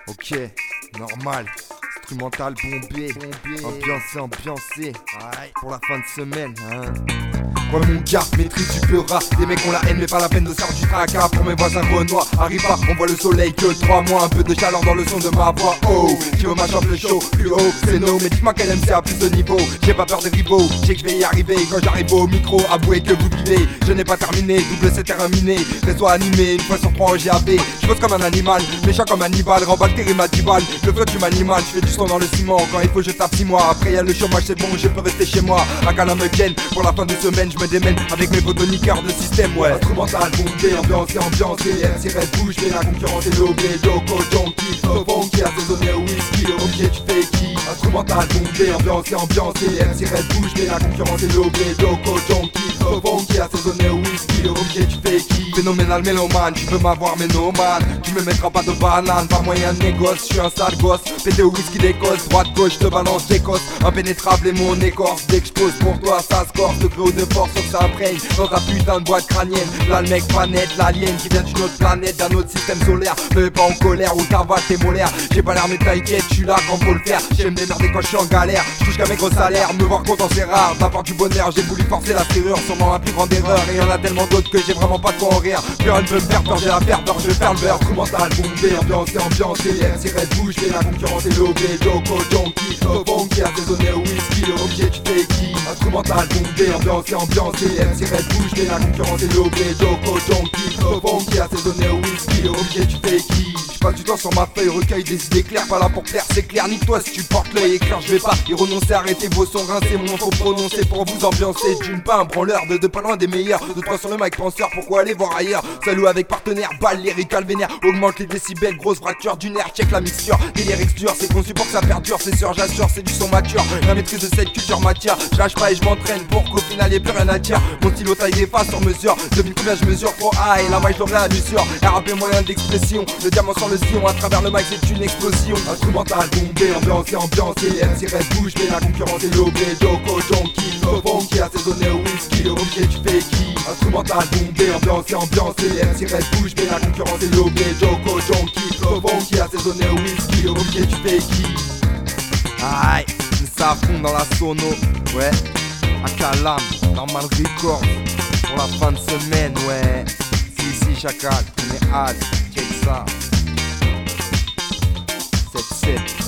Ok, normal. Instrumental bombé, ambiancé, pour la fin de semaine, hein. Ouais mon gars, maîtrise du peur. Des mecs ont la haine mais pas la peine de faire du tracas. Pour mes voisins renois, arrive pas, on voit le soleil que 3 mois. Un peu de chaleur dans le son de ma voix. Oh, tu veux ma chambre le show, plus haut, c'est no. Mais dites-moi quel MC a plus de niveau. J'ai pas peur des rivaux, je sais que je vais y arriver. Quand j'arrive au micro, avouez que vous vivez. Je n'ai pas terminé, double c'est terminé. Réseau animé, une fois sur 3 au GAB. Je bosse comme un animal, méchant comme Hannibal. Remballe tes rimes à 10 balles, le flow du manimal. Je fais du son dans le ciment, quand il faut je tape 6 mois. Après y'a le chômage, c'est bon, je peux rester chez moi. À Cala me ken, pour la fin de semaine, je me démène avec mes photoniqueurs de système, ouais. Instrumental bombé, ambiancé, MC Red bouge, mais la concurrence est lobée. Loco, junkie, faux qui a saisonné au whisky. Ok, tu fais qui? Instrumental bombé, ambiancé, MC Red bouge, mais la concurrence est lobée. Loco, junkie, faux qui a saisonné au whisky. Ok, tu fais qui? Phénoménal mélomane, tu veux m'avoir mais no man. Tu me mettras pas de banane, pas moyen de négoce. Je suis un sale gosse, pété au whisky d'Écosse. Droite, gauche, te balance d'Écosse. Impénétrable et mon écorce, dès que j'pose pour toi ça se corse. Degré ou de force, sauf que ça imprègne dans ta putain de boîte crânienne. Là le mec pas net, l'alien qui vient d'une autre planète, d'un autre système solaire. Me mets pas en colère ou t'avales tes molaires. J'ai pas l'air mais t'inquiète, je suis là quand faut le faire. J'aime démerder quand je suis en galère, je touche qu'à mes gros salaires. Me voir content c'est rare, d'avoir du bonheur. J'ai voulu forcer la serrure, sûrement ma plus grande erreur. Et y'en a tellement d'autres que j'ai vraiment pas de quoi en rire. Plus rien ne peut me faire peur, j'ai la peur, je vais faire le beurre. Instrumental bombé, ambiancé, MC Red bouge, mais la concurrence est lobée. Loco, junkie, faux qui a saisonné au whisky. Ok, tu fais qui? Instrumental bombé, ambiancé, MC Red bouge, mais la concurrence est lobée. Loco, junkie, faux qui a saisonné au whisky. Ok, tu fais qui? J'passe du temps sur ma feuille, recueille des idées claires. Pas là pour plaire, c'est clair, nique-toi si tu portes l'œil éclair. Je vais pas y renoncer, arrêtez vos sons rincés. Mon nom faut prononcer pour vous ambiancer. D'une pas un branleur, de pas loin des meilleurs. De 3 sur le mic penseur, pourquoi aller voir ailleurs? Salut avec partenaire, balle, lyrical vénère. Augmente les décibels, grosse fracture du nerf. Check la mixture, délire exture. C'est conçu pour que ça perdure, c'est sûr, j'assure, c'est du son mature. La maîtrise de cette culture matière. Je lâche pas et je m'entraîne pour qu'au final y'a plus rien à dire. Mon stylo taille des faces sur mesure. Devine combien je mesure pour A et la maille je l'aurai à l'usure. RAP moyen d'expression, le diamant sur le sillon. À travers le mic c'est une explosion. Instrumental bombé, ambiancé, MC Red bouge, mais la concurrence est lobée. Loco, junkie, faux qui a saisonné au whisky. Ok, tu fais qui? Instrumental bombé, ambiancé, MC Red bouge, mais la concurrence est lobée. Loco, junkie, faux qui a saisonné au whisky. Ok, tu fais qui? Aïe, ça fond dans la sono, ouais. À Calam, Normal Records, pour la fin de semaine, ouais. Si, chacal, on est hâte, check ça. 7-7.